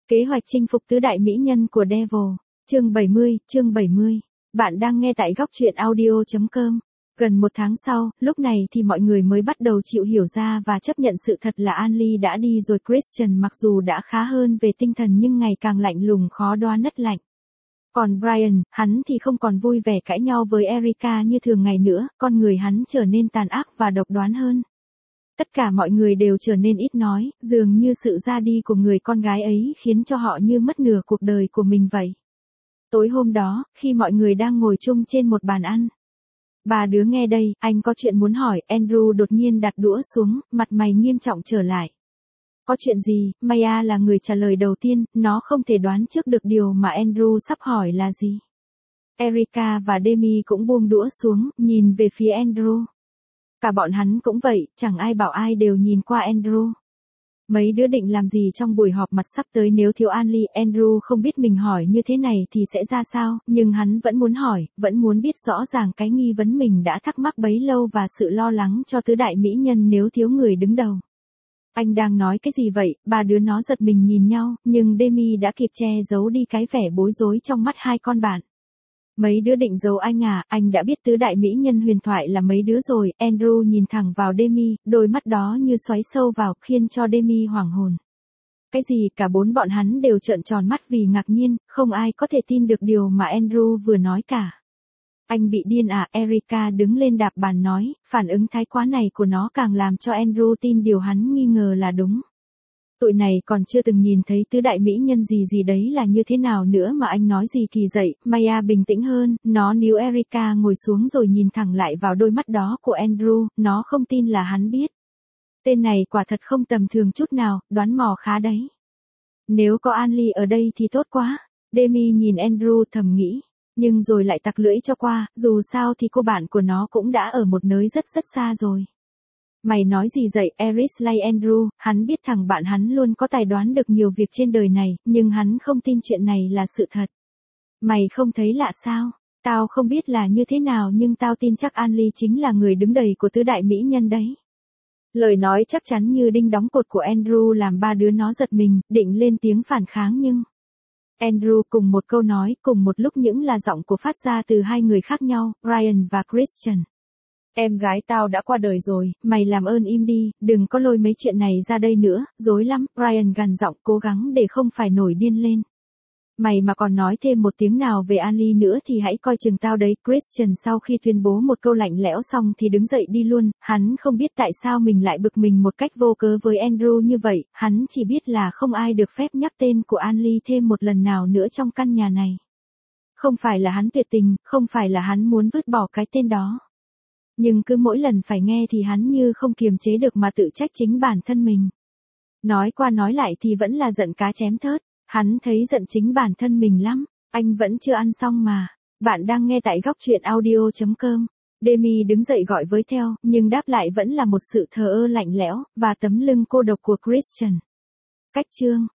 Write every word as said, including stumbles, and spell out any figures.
Kế hoạch chinh phục tứ đại mỹ nhân của Devil, chương bảy mươi, chương bảy mươi. Bạn đang nghe tại góc truyện audio chấm com. Gần một tháng sau, lúc này thì mọi người mới bắt đầu chịu hiểu ra và chấp nhận sự thật là Anly đã đi rồi. Christian mặc dù đã khá hơn về tinh thần nhưng ngày càng lạnh lùng khó đoán nất lạnh. Còn Brian, hắn thì không còn vui vẻ cãi nhau với Erica như thường ngày nữa, con người hắn trở nên tàn ác và độc đoán hơn. Tất cả mọi người đều trở nên ít nói, dường như sự ra đi của người con gái ấy khiến cho họ như mất nửa cuộc đời của mình vậy. Tối hôm đó, khi mọi người đang ngồi chung trên một bàn ăn. Ba đứa nghe đây, anh có chuyện muốn hỏi. Andrew đột nhiên đặt đũa xuống, mặt mày nghiêm trọng trở lại. Có chuyện gì? Maya là người trả lời đầu tiên, nó không thể đoán trước được điều mà Andrew sắp hỏi là gì. Erica và Demi cũng buông đũa xuống, nhìn về phía Andrew. Cả bọn hắn cũng vậy, chẳng ai bảo ai đều nhìn qua Andrew. Mấy đứa định làm gì trong buổi họp mặt sắp tới nếu thiếu Anly? Andrew không biết mình hỏi như thế này thì sẽ ra sao, nhưng hắn vẫn muốn hỏi, vẫn muốn biết rõ ràng cái nghi vấn mình đã thắc mắc bấy lâu và sự lo lắng cho tứ đại mỹ nhân nếu thiếu người đứng đầu. Anh đang nói cái gì vậy? Ba đứa nó giật mình nhìn nhau, nhưng Demi đã kịp che giấu đi cái vẻ bối rối trong mắt hai con bạn. Mấy đứa định giấu anh à? Anh đã biết tứ đại mỹ nhân huyền thoại là mấy đứa rồi. Andrew nhìn thẳng vào Demi, đôi mắt đó như xoáy sâu vào, khiến cho Demi hoảng hồn. Cái gì? Cả bốn bọn hắn đều trợn tròn mắt vì ngạc nhiên, không ai có thể tin được điều mà Andrew vừa nói cả. Anh bị điên à? Erica đứng lên đạp bàn nói, phản ứng thái quá này của nó càng làm cho Andrew tin điều hắn nghi ngờ là đúng. Tụi này còn chưa từng nhìn thấy tứ đại mỹ nhân gì gì đấy là như thế nào nữa mà anh nói gì kỳ dậy. Maya bình tĩnh hơn, nó níu Erica ngồi xuống rồi nhìn thẳng lại vào đôi mắt đó của Andrew, nó không tin là hắn biết. Tên này quả thật không tầm thường chút nào, đoán mò khá đấy. Nếu có Anly ở đây thì tốt quá. Demi nhìn Andrew thầm nghĩ, nhưng rồi lại tặc lưỡi cho qua, dù sao thì cô bạn của nó cũng đã ở một nơi rất rất xa rồi. Mày nói gì vậy? Eris lay Andrew, hắn biết thằng bạn hắn luôn có tài đoán được nhiều việc trên đời này, nhưng hắn không tin chuyện này là sự thật. Mày không thấy lạ sao? Tao không biết là như thế nào nhưng tao tin chắc Anly chính là người đứng đầy của tứ đại mỹ nhân đấy. Lời nói chắc chắn như đinh đóng cột của Andrew làm ba đứa nó giật mình, định lên tiếng phản kháng nhưng... Andrew cùng một câu nói, cùng một lúc những là giọng của phát ra từ hai người khác nhau, Brian và Christian. Em gái tao đã qua đời rồi, mày làm ơn im đi, đừng có lôi mấy chuyện này ra đây nữa, rối lắm. Brian gằn giọng cố gắng để không phải nổi điên lên. Mày mà còn nói thêm một tiếng nào về Anly nữa thì hãy coi chừng tao đấy. Christian sau khi tuyên bố một câu lạnh lẽo xong thì đứng dậy đi luôn, hắn không biết tại sao mình lại bực mình một cách vô cớ với Andrew như vậy, hắn chỉ biết là không ai được phép nhắc tên của Anly thêm một lần nào nữa trong căn nhà này. Không phải là hắn tuyệt tình, không phải là hắn muốn vứt bỏ cái tên đó. Nhưng cứ mỗi lần phải nghe thì hắn như không kiềm chế được mà tự trách chính bản thân mình. Nói qua nói lại thì vẫn là giận cá chém thớt, hắn thấy giận chính bản thân mình lắm, anh vẫn chưa ăn xong mà. Bạn đang nghe tại góc truyện audio chấm com. Demi đứng dậy gọi với theo, nhưng đáp lại vẫn là một sự thờ ơ lạnh lẽo, và tấm lưng cô độc của Christian. Cách chương